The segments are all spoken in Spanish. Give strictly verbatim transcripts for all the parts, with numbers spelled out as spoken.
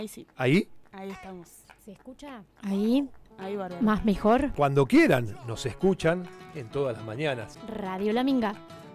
Ahí sí. ¿Ahí? Ahí estamos. ¿Se escucha? Ahí. Ahí, bárbaro. Más mejor. Cuando quieran, nos escuchan en todas las mañanas. Radio La Minga.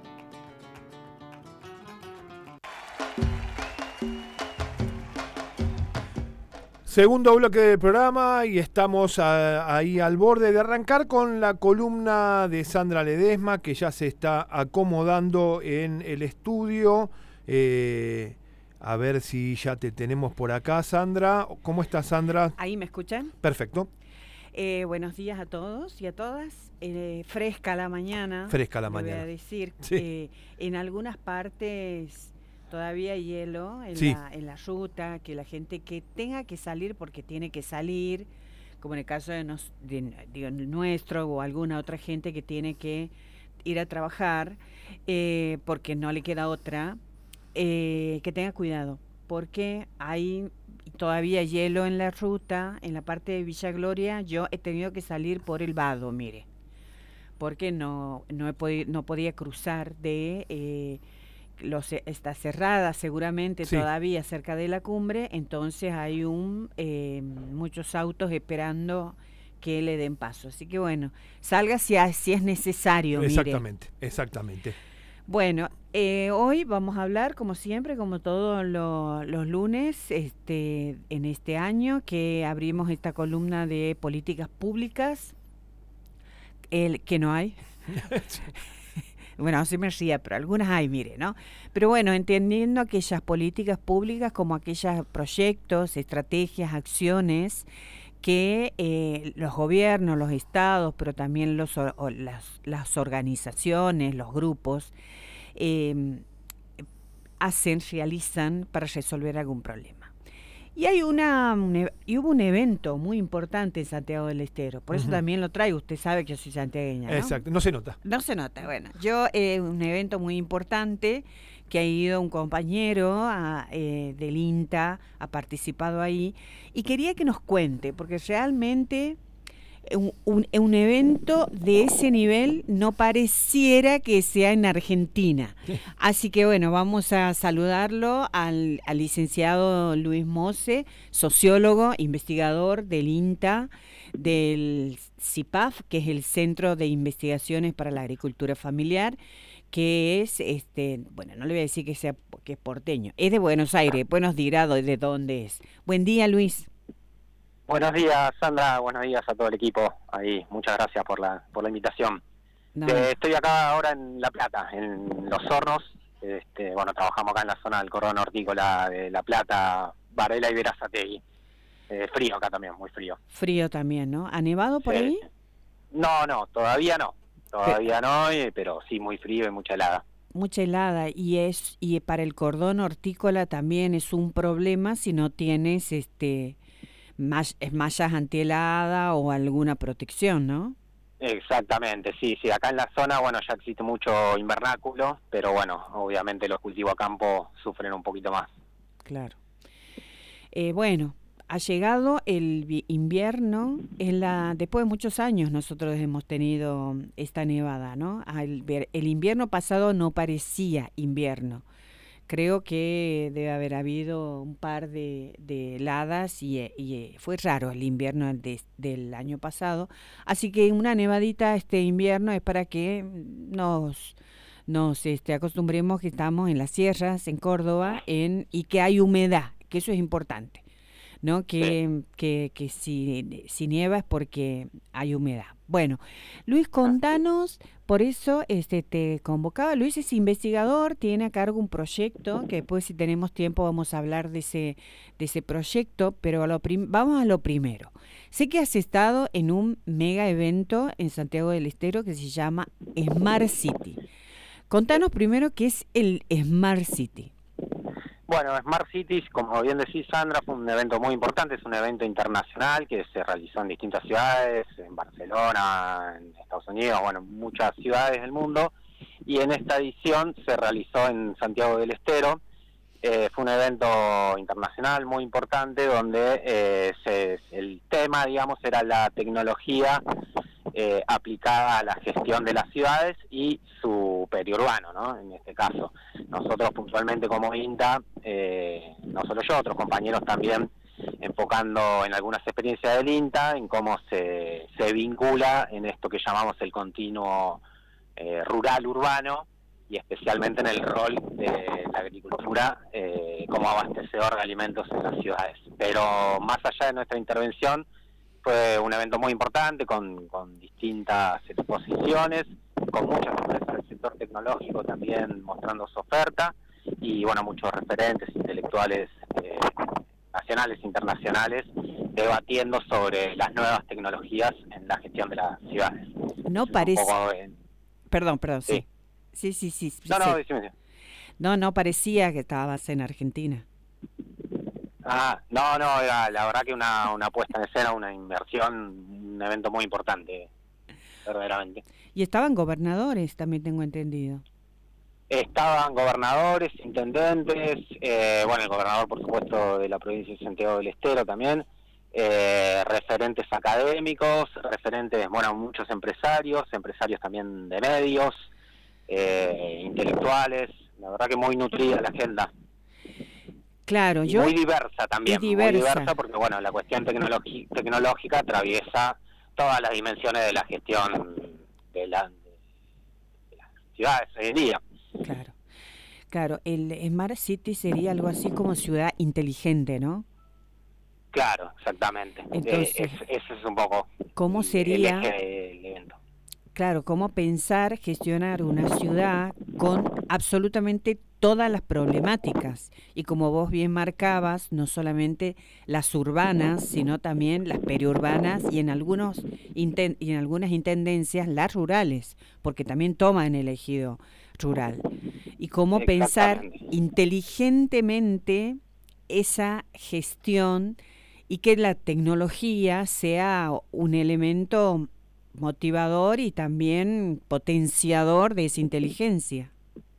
Segundo bloque del programa y estamos a, ahí al borde de arrancar con la columna de Sandra Ledesma, que ya se está acomodando en el estudio. Eh, a ver si ya te tenemos por acá, Sandra. ¿Cómo estás, Sandra? ¿Ahí me escuchan? Perfecto. Eh, buenos días a todos y a todas. Eh, fresca la mañana. Fresca la le mañana. Voy a decir, Sí. eh, en algunas partes todavía hay hielo en, Sí. la, en la ruta, que la gente que tenga que salir porque tiene que salir, como en el caso de, nos, de digo, nuestro o alguna otra gente que tiene que ir a trabajar eh, porque no le queda otra, eh, que tenga cuidado, porque hay todavía hielo en la ruta, en la parte de Villa Gloria. Yo he tenido que salir por el vado, mire, porque no, no, he podi- no podía cruzar de... Eh, Los, está cerrada seguramente Sí. todavía cerca de la cumbre, entonces hay un eh, muchos autos esperando que le den paso, así que bueno, salga si, si es necesario. Exactamente, mire. exactamente. Bueno, eh, hoy vamos a hablar como siempre, como todos lo, los lunes este, en este año que abrimos esta columna de políticas públicas, el que no hay. Bueno, sí me ría, pero algunas hay, mire, ¿no? Pero bueno, entendiendo aquellas políticas públicas como aquellos proyectos, estrategias, acciones que eh, los gobiernos, los estados, pero también los, o, las, las organizaciones, los grupos, eh, hacen, realizan para resolver algún problema. Y hay una un, y hubo un evento muy importante en Santiago del Estero, por eso uh-huh. también lo traigo. Usted sabe que yo soy santiagueña, ¿no? Exacto, no se nota. No se nota, bueno. Yo, eh, un evento muy importante que ha ido un compañero a, eh, del INTA, ha participado ahí, y quería que nos cuente, porque realmente un, un, un evento de ese nivel no pareciera que sea en Argentina. Sí. Así que bueno, vamos a saludarlo al, al licenciado Luis Mose, sociólogo, investigador del INTA, del C I P A F, que es el Centro de Investigaciones para la Agricultura Familiar, que es, este, bueno, no le voy a decir que sea que es porteño, es de Buenos Aires, pues nos dirá de dónde es. Buen día, Luis. Buenos días, Sandra, buenos días a todo el equipo ahí, muchas gracias por la por la invitación. No. Eh, estoy acá ahora en La Plata, en Los Hornos. Este, bueno, trabajamos acá en la zona del cordón hortícola de La Plata, Varela y Berazategui. Eh, frío acá también, muy frío. Frío también, ¿no? ¿Ha nevado por sí. ahí? No, no, todavía no, todavía ¿Qué? no, eh, pero sí muy frío y mucha helada. Mucha helada, y es y para el cordón hortícola también es un problema si no tienes este mallas antihelada o alguna protección, ¿no? Exactamente, sí, sí, acá en la zona, bueno, ya existe mucho invernáculo, pero bueno, obviamente los cultivos a campo sufren un poquito más. Claro. Eh, bueno, ha llegado el invierno, en la, después de muchos años nosotros hemos tenido esta nevada, ¿no? El, el invierno pasado no parecía invierno. Creo que debe haber habido un par de, de heladas y, y fue raro el invierno de, del año pasado. Así que una nevadita este invierno es para que nos, nos este, acostumbremos que estamos en las sierras, en Córdoba, en, y que hay humedad, que eso es importante, ¿no? Que, que, que si, si nieva es porque hay humedad. Bueno, Luis, contanos, por eso este te convocaba. Luis es investigador, tiene a cargo un proyecto, que después si tenemos tiempo vamos a hablar de ese, de ese proyecto, pero a lo prim- vamos a lo primero. Sé que has estado en un mega evento en Santiago del Estero que se llama Smart City. Contanos primero qué es el Smart City. Bueno, Smart Cities, como bien decís, Sandra, fue un evento muy importante, es un evento internacional que se realizó en distintas ciudades, en Barcelona, en Estados Unidos, bueno, muchas ciudades del mundo, y en esta edición se realizó en Santiago del Estero. Eh, fue un evento internacional muy importante donde eh, se, el tema, digamos, era la tecnología eh, aplicada a la gestión de las ciudades y su periurbano, ¿no? En este caso, nosotros puntualmente como INTA, eh, no solo yo, otros compañeros también enfocando en algunas experiencias del INTA, en cómo se, se vincula en esto que llamamos el continuo eh, rural-urbano, y especialmente en el rol de la agricultura eh, como abastecedor de alimentos en las ciudades. Pero más allá de nuestra intervención, fue un evento muy importante con, con distintas exposiciones, con muchas empresas del sector tecnológico también mostrando su oferta, y bueno, muchos referentes intelectuales eh, nacionales e internacionales debatiendo sobre las nuevas tecnologías en la gestión de las ciudades. No parece... Poco, eh... Perdón, perdón, sí. Sí, sí, sí. sí no, sí. no, decime. No, no parecía que estabas en Argentina. Ah, no, no, era la verdad que una, una puesta en escena, una inversión, un evento muy importante, verdaderamente. Y estaban gobernadores, también tengo entendido. Estaban gobernadores, intendentes, eh, bueno, el gobernador, por supuesto, de la provincia de Santiago del Estero también, eh, referentes académicos, referentes, bueno, muchos empresarios, empresarios también de medios, eh, intelectuales, la verdad que muy nutrida la agenda. Claro, y yo... muy diversa también, diversa. muy diversa porque, bueno, la cuestión tecnologi- tecnológica atraviesa todas las dimensiones de la gestión de, la, de las ciudades hoy en día. Claro, claro, el Smart City sería algo así como ciudad inteligente, ¿no? Claro, exactamente. Entonces, eh, es, ese es un poco ¿cómo sería? el eje del evento. Claro, cómo pensar, gestionar una ciudad con absolutamente todas las problemáticas. Y como vos bien marcabas, no solamente las urbanas, sino también las periurbanas y en algunos inten- y en algunas intendencias las rurales, porque también toman el ejido rural. Y cómo pensar inteligentemente esa gestión y que la tecnología sea un elemento motivador y también potenciador de esa inteligencia.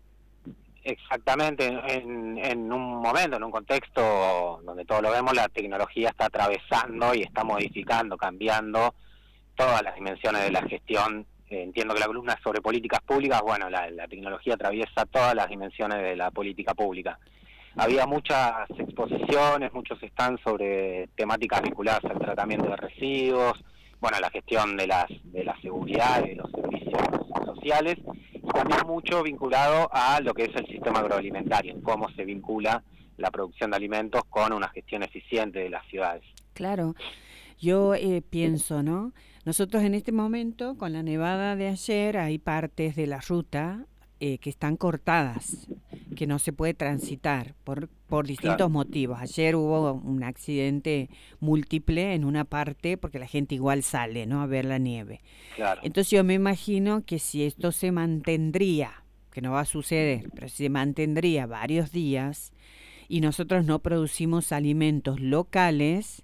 Exactamente, en, en un momento, en un contexto donde todos lo vemos, la tecnología está atravesando y está modificando, cambiando todas las dimensiones de la gestión. Eh, entiendo que la columna es sobre políticas públicas, bueno, la, la tecnología atraviesa todas las dimensiones de la política pública. Había muchas exposiciones, muchos stands sobre temáticas vinculadas al tratamiento de residuos, bueno, la gestión de las de la seguridad y de los servicios sociales, y también mucho vinculado a lo que es el sistema agroalimentario, en cómo se vincula la producción de alimentos con una gestión eficiente de las ciudades. Claro, yo eh, pienso, ¿no? Nosotros en este momento, con la nevada de ayer, hay partes de la ruta eh, que están cortadas, que no se puede transitar por, por distintos claro. motivos. Ayer hubo un accidente múltiple en una parte porque la gente igual sale, ¿no?, a ver la nieve. Claro. Entonces yo me imagino que si esto se mantendría, que no va a suceder, pero si se mantendría varios días y nosotros no producimos alimentos locales,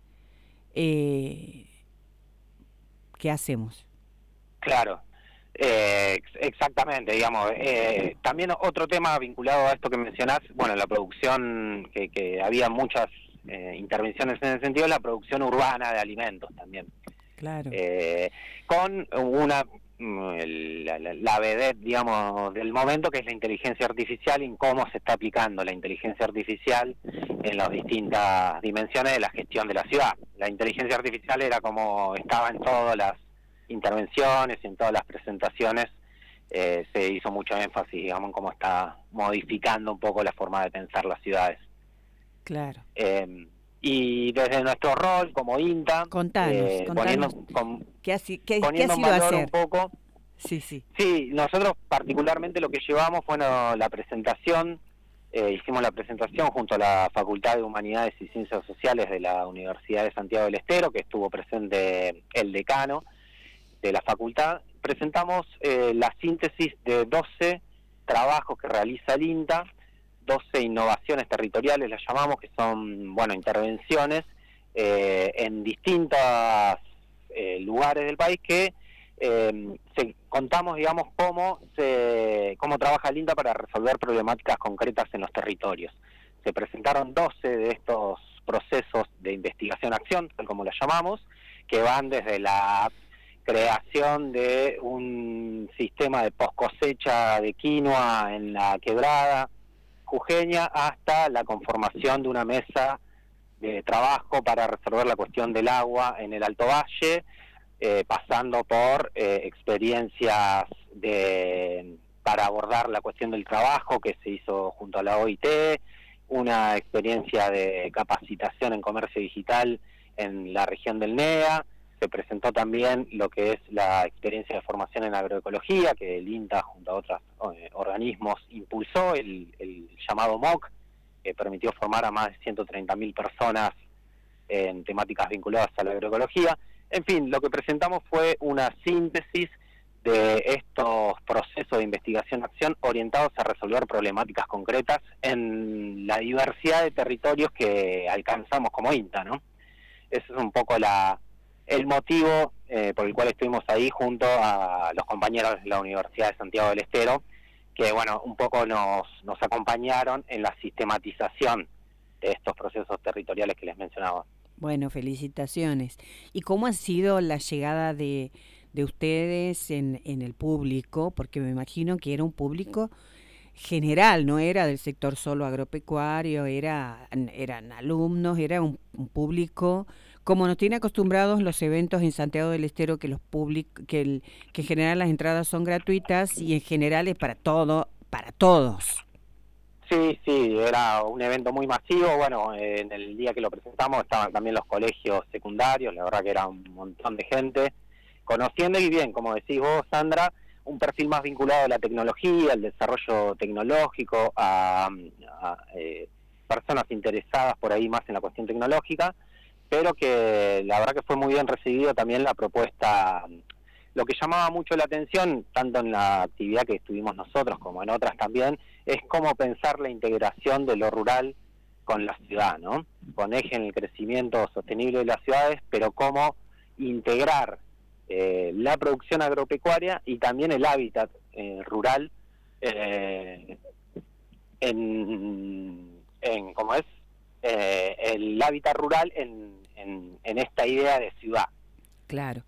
eh, ¿qué hacemos? Claro. Eh, exactamente, digamos. Eh, también otro tema vinculado a esto que mencionás, bueno, la producción, que, que había muchas eh, intervenciones en el sentido de la producción urbana de alimentos también. Claro. Eh, con una, la, la, la vedette, digamos, del momento, que es la inteligencia artificial y cómo se está aplicando la inteligencia artificial en las distintas dimensiones de la gestión de la ciudad. La inteligencia artificial era como estaba en todas las intervenciones y en todas las presentaciones, eh, se hizo mucho énfasis, digamos, en cómo está modificando un poco la forma de pensar las ciudades. Claro. Eh, y desde nuestro rol como INTA, contanos, eh, contanos. poniendo, con, ¿Qué, ha, qué, poniendo ¿qué ha sido en valor hacer? un poco. Sí, sí. Sí, nosotros particularmente lo que llevamos fue no, la presentación, eh, hicimos la presentación junto a la Facultad de Humanidades y Ciencias Sociales de la Universidad de Santiago del Estero, que estuvo presente el decano de la facultad. Presentamos eh, la síntesis de doce trabajos que realiza el INTA, doce innovaciones territoriales las llamamos, que son, bueno, intervenciones eh, en distintos eh, lugares del país que eh, se, contamos, digamos, cómo se cómo trabaja el INTA para resolver problemáticas concretas en los territorios. Se presentaron doce de estos procesos de investigación-acción, tal como las llamamos, que van desde la creación de un sistema de post cosecha de quinoa en la quebrada jujeña hasta la conformación de una mesa de trabajo para resolver la cuestión del agua en el Alto Valle, eh, pasando por eh, experiencias de para abordar la cuestión del trabajo que se hizo junto a la O I T, una experiencia de capacitación en comercio digital en la región del N E A. Se presentó también lo que es la experiencia de formación en agroecología, que el INTA junto a otros eh, organismos impulsó, el, el llamado M O C, que permitió formar a más de ciento treinta mil personas en temáticas vinculadas a la agroecología. En fin, lo que presentamos fue una síntesis de estos procesos de investigación-acción orientados a resolver problemáticas concretas en la diversidad de territorios que alcanzamos como INTA, ¿no? Ese es un poco la el motivo eh, por el cual estuvimos ahí junto a los compañeros de la Universidad de Santiago del Estero, que bueno, un poco nos, nos acompañaron en la sistematización de estos procesos territoriales que les mencionaba. Bueno, felicitaciones. ¿Y cómo ha sido la llegada de, de ustedes en, en el público? Porque me imagino que era un público general, no era del sector solo agropecuario, era eran alumnos, era un, un público como nos tiene acostumbrados los eventos en Santiago del Estero, que los públic, que, el, que en general las entradas son gratuitas y en general es para todo, para todos. Sí, sí, era un evento muy masivo. Bueno, eh, en el día que lo presentamos estaban también los colegios secundarios, la verdad que era un montón de gente, conociendo y bien, como decís vos, Sandra, un perfil más vinculado a la tecnología, al desarrollo tecnológico, a, a eh, personas interesadas por ahí más en la cuestión tecnológica, pero que la verdad que fue muy bien recibido también la propuesta. Lo que llamaba mucho la atención, tanto en la actividad que estuvimos nosotros como en otras también, es cómo pensar la integración de lo rural con la ciudad, ¿no? Con eje en el crecimiento sostenible de las ciudades, pero cómo integrar eh, la producción agropecuaria y también el hábitat eh, rural eh, en, en, ¿cómo es? Eh, el hábitat rural en, en, en esta idea de ciudad. Claro.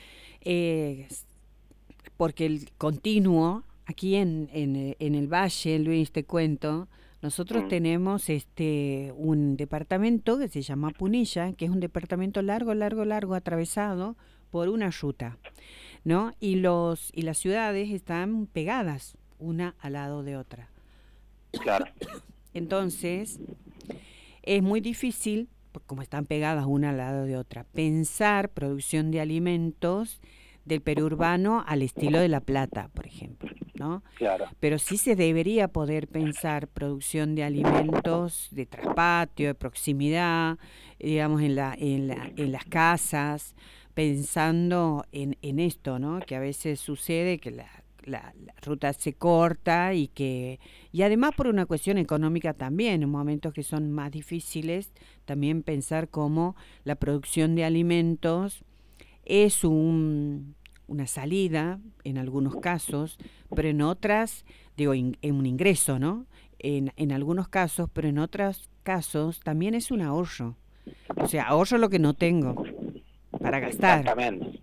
Eh, porque el continuo, aquí en, en, en el Valle, Luis, te cuento, nosotros mm. tenemos este un departamento que se llama Punilla, que es un departamento largo, largo, largo, atravesado por una ruta, ¿no? Y los y las ciudades están pegadas una al lado de otra. Claro. Entonces, es muy difícil, como están pegadas una al lado de otra, pensar producción de alimentos del periurbano al estilo de La Plata, por ejemplo, ¿no? Claro. Pero sí se debería poder pensar producción de alimentos de traspatio, de proximidad, digamos, en la, en la, en las casas, pensando en, en esto, ¿no? Que a veces sucede que la La, la ruta se corta y que y además por una cuestión económica también, en momentos que son más difíciles, también pensar cómo la producción de alimentos es un, una salida en algunos casos, pero en otras, digo, in, en un ingreso, ¿no? En, en algunos casos, pero en otros casos también es un ahorro. O sea, ahorro lo que no tengo para gastar. Exactamente.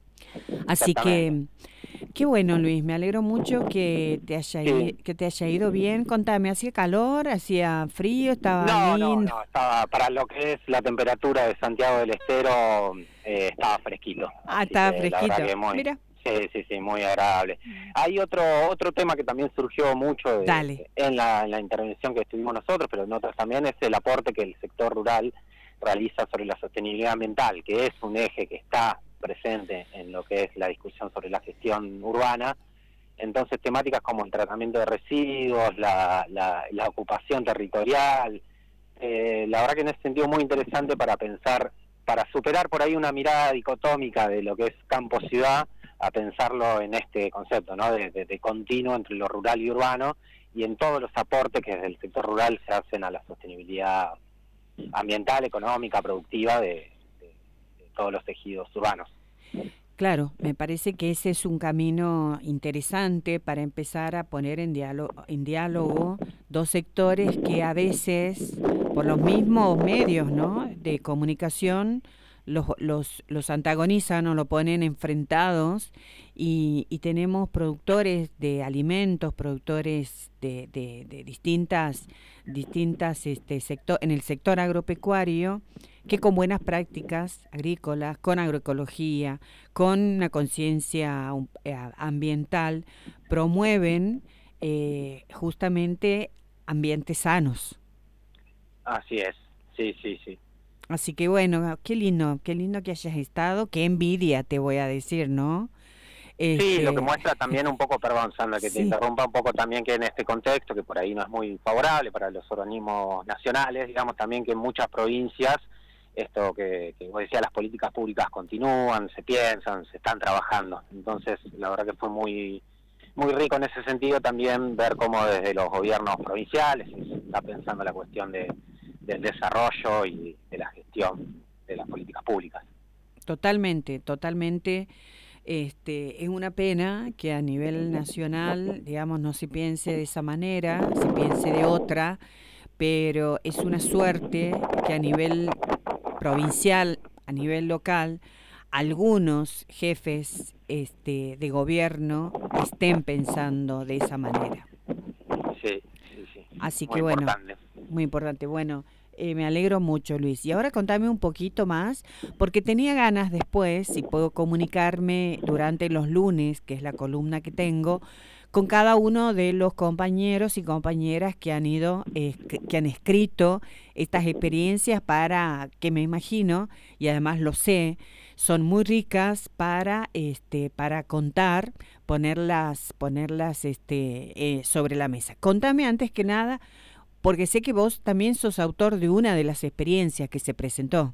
Así Exactamente. que qué bueno, Luis, me alegro mucho que te haya sí. que te haya ido bien. Contame, ¿hacía calor? ¿Hacía frío? ¿Estaba no, lindo? No, no, estaba para lo que es la temperatura de Santiago del Estero, eh, estaba fresquito. Ah, estaba que, fresquito. Que muy, Mira. Sí, sí, sí, muy agradable. Hay otro otro tema que también surgió mucho de, en, la, en la intervención que estuvimos nosotros, pero en otras también, es el aporte que el sector rural realiza sobre la sostenibilidad ambiental, que es un eje que está presente en lo que es la discusión sobre la gestión urbana. Entonces, temáticas como el tratamiento de residuos, la, la, la ocupación territorial, eh, la verdad que en ese sentido muy interesante para pensar, para superar por ahí una mirada dicotómica de lo que es campo-ciudad, a pensarlo en este concepto, ¿no? De, de, de continuo entre lo rural y urbano, y en todos los aportes que desde el sector rural se hacen a la sostenibilidad ambiental, económica, productiva de, de, de todos los tejidos urbanos. Claro, me parece que ese es un camino interesante para empezar a poner en diálogo, en diálogo dos sectores que a veces, por los mismos medios, ¿no?, de comunicación, los, los, los antagonizan o lo ponen enfrentados y, y tenemos productores de alimentos, productores de, de, de distintas, distintas este, sector, en el sector agropecuario, que con buenas prácticas agrícolas, con agroecología, con una conciencia ambiental, promueven eh, justamente ambientes sanos. Así es, sí, sí, sí. Así que bueno, qué lindo, qué lindo que hayas estado, qué envidia te voy a decir, ¿no? Este... Sí, lo que muestra también un poco, perdón Sandra, que sí. te interrumpa un poco también, que en este contexto, que por ahí no es muy favorable para los organismos nacionales, digamos también que en muchas provincias, esto que, que vos decías, las políticas públicas continúan, se piensan, se están trabajando. Entonces, la verdad que fue muy muy rico en ese sentido también ver cómo desde los gobiernos provinciales se está pensando la cuestión de del desarrollo y de la gestión de las políticas públicas. Totalmente, totalmente. Este, es una pena que a nivel nacional, digamos, no se piense de esa manera, se piense de otra, pero es una suerte que a nivel provincial, a nivel local, algunos jefes este, de gobierno estén pensando de esa manera. Sí, sí, sí. Así muy que bueno, importante. muy importante. Bueno, eh, me alegro mucho, Luis. Y ahora contame un poquito más, porque tenía ganas después, si puedo comunicarme durante los lunes, que es la columna que tengo, con cada uno de los compañeros y compañeras que han ido, eh, que, que han escrito estas experiencias para, que me imagino, y además lo sé, son muy ricas para, este, para contar, ponerlas, ponerlas, este, eh, sobre la mesa. Contame antes que nada, porque sé que vos también sos autor de una de las experiencias que se presentó.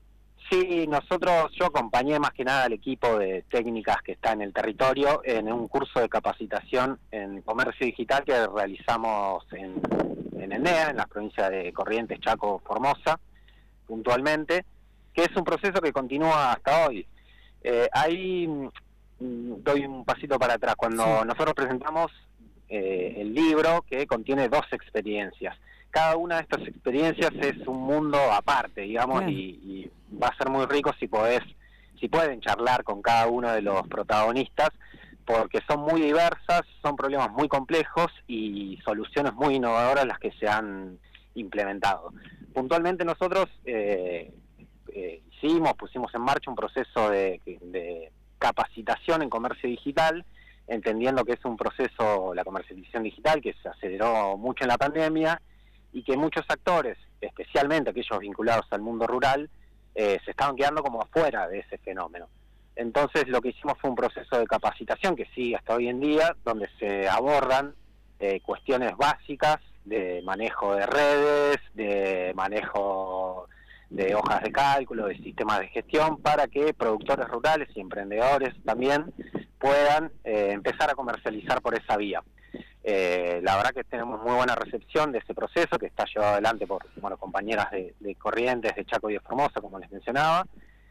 Sí, nosotros, yo acompañé más que nada al equipo de técnicas que está en el territorio en un curso de capacitación en comercio digital que realizamos en, en ENEA, en las provincias de Corrientes, Chaco, Formosa, puntualmente, que es un proceso que continúa hasta hoy. Eh, ahí mm, doy un pasito para atrás. Cuando sí. nosotros presentamos eh, el libro, que contiene dos experiencias, cada una de estas experiencias es un mundo aparte, digamos, claro. y, y va a ser muy rico si podés, si pueden charlar con cada uno de los protagonistas, porque son muy diversas, son problemas muy complejos y soluciones muy innovadoras las que se han implementado. Puntualmente nosotros eh, eh, hicimos, pusimos en marcha un proceso de, de capacitación en comercio digital, entendiendo que es un proceso, la comercialización digital, que se aceleró mucho en la pandemia, y que muchos actores, especialmente aquellos vinculados al mundo rural, eh, se estaban quedando como afuera de ese fenómeno. Entonces lo que hicimos fue un proceso de capacitación que sigue hasta hoy en día, donde se abordan eh, cuestiones básicas de manejo de redes, de manejo de hojas de cálculo, de sistemas de gestión, para que productores rurales y emprendedores también puedan eh, empezar a comercializar por esa vía. Eh, la verdad que tenemos muy buena recepción de ese proceso, que está llevado adelante por bueno, compañeras de, de Corrientes, de Chaco y de Formosa, como les mencionaba.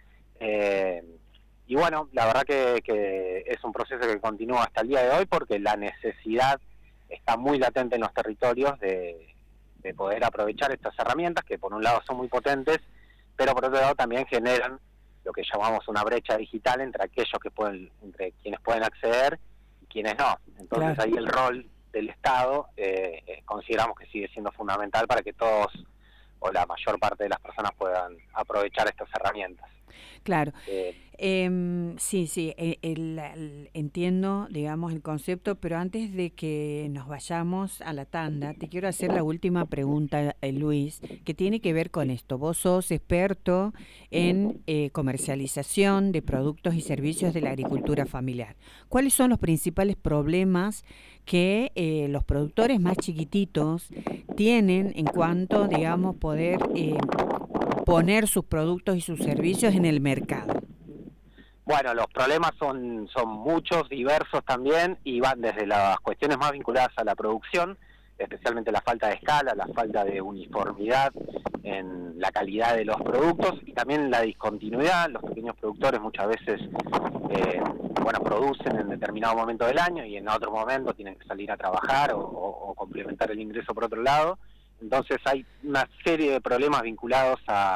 Eh, y bueno, la verdad que, que es un proceso que continúa hasta el día de hoy, porque la necesidad está muy latente en los territorios de, de poder aprovechar estas herramientas, que por un lado son muy potentes, pero por otro lado también generan lo que llamamos una brecha digital entre aquellos que pueden, entre quienes pueden acceder y quienes no. Entonces claro. ahí el rol del Estado eh, eh, consideramos que sigue siendo fundamental para que todos o la mayor parte de las personas puedan aprovechar estas herramientas. Claro, eh, eh, sí, sí, el, el, el, entiendo, digamos, el concepto, pero antes de que nos vayamos a la tanda, te quiero hacer la última pregunta, eh, Luis, que tiene que ver con esto. Vos sos experto en eh, comercialización de productos y servicios de la agricultura familiar. ¿Cuáles son los principales problemas que eh, los productores más chiquititos tienen en cuanto, digamos, poder eh, poner sus productos y sus servicios en el mercado? Bueno, los problemas son, son muchos, diversos también, y van desde las cuestiones más vinculadas a la producción, especialmente la falta de escala, la falta de uniformidad en la calidad de los productos, y también la discontinuidad. Los pequeños productores muchas veces eh, bueno, producen en determinado momento del año y en otro momento tienen que salir a trabajar o, o, o complementar el ingreso por otro lado. Entonces hay una serie de problemas vinculados a,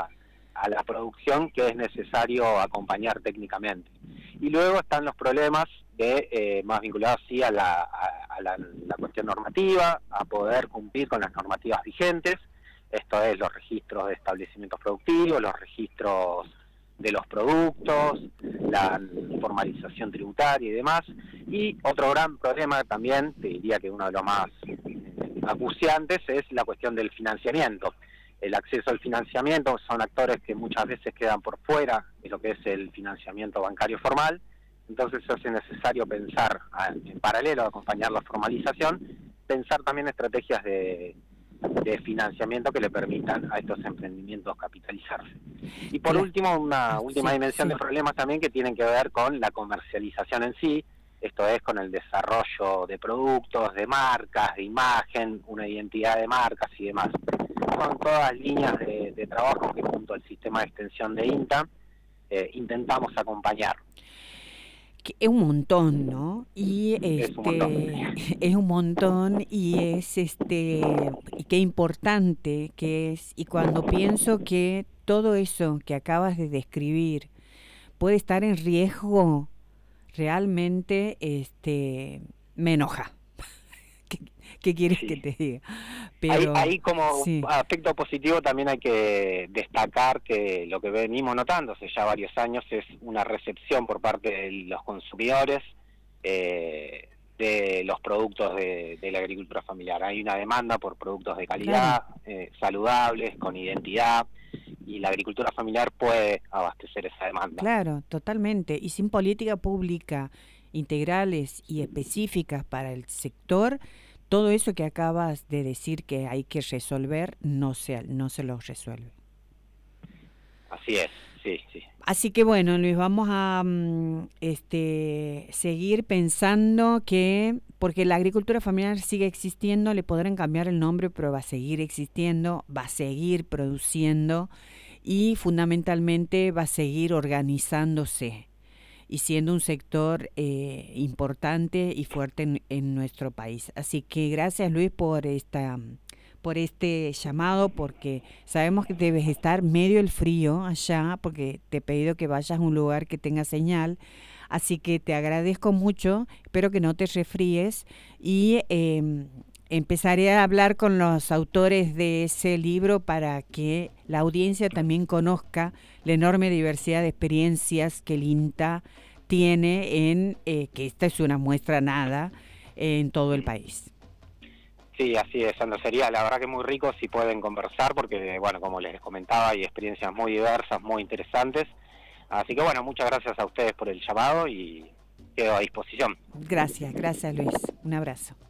a la producción que es necesario acompañar técnicamente. Y luego están los problemas de eh, más vinculados sí a, la, a, a la, la cuestión normativa, a poder cumplir con las normativas vigentes. Esto es los registros de establecimientos productivos, los registros de los productos, la formalización tributaria y demás. Y otro gran problema también, te diría que uno de los más acuciantes, es la cuestión del financiamiento. El acceso al financiamiento, son actores que muchas veces quedan por fuera de lo que es el financiamiento bancario formal, entonces se hace necesario pensar, en paralelo a acompañar la formalización, pensar también estrategias de, de financiamiento que le permitan a estos emprendimientos capitalizarse. Y por Claro. último, una última Sí, dimensión sí. de problemas también que tienen que ver con la comercialización en sí, esto es con el desarrollo de productos, de marcas, de imagen, una identidad de marcas y demás. Son todas líneas de, de trabajo que junto al sistema de extensión de INTA eh, intentamos acompañar. Que es un montón, ¿no? Y Es un montón. este es un montón y es este y qué importante que es. Y cuando pienso que todo eso que acabas de describir puede estar en riesgo, realmente este me enoja. ¿Qué, qué quieres Sí. que te diga? Ahí, Pero ahí como sí, aspecto positivo también hay que destacar que lo que venimos notando hace ya varios años es una recepción por parte de los consumidores eh, de los productos de, de la agricultura familiar. Hay una demanda por productos de calidad, claro. eh, saludables, con identidad, y la agricultura familiar puede abastecer esa demanda. Claro, totalmente. Y sin política pública integrales y específicas para el sector, todo eso que acabas de decir que hay que resolver no se, no se lo resuelve. Así es, sí, sí. Así que bueno, Luis, vamos a mm, este, seguir pensando que, porque la agricultura familiar sigue existiendo, le podrán cambiar el nombre, pero va a seguir existiendo, va a seguir produciendo y fundamentalmente va a seguir organizándose y siendo un sector eh, importante y fuerte en, en nuestro país. Así que gracias, Luis, por esta por este llamado, porque sabemos que debes estar medio el frío allá, porque te he pedido que vayas a un lugar que tenga señal, así que te agradezco mucho, espero que no te resfríes y eh, empezaré a hablar con los autores de ese libro para que la audiencia también conozca la enorme diversidad de experiencias que el INTA tiene en, eh, que esta es una muestra nada, en todo el país. Sí, así es, Sandra. Sería la verdad que muy rico si pueden conversar porque, bueno, como les comentaba, hay experiencias muy diversas, muy interesantes. Así que, bueno, muchas gracias a ustedes por el llamado y quedo a disposición. Gracias, gracias Luis. Un abrazo.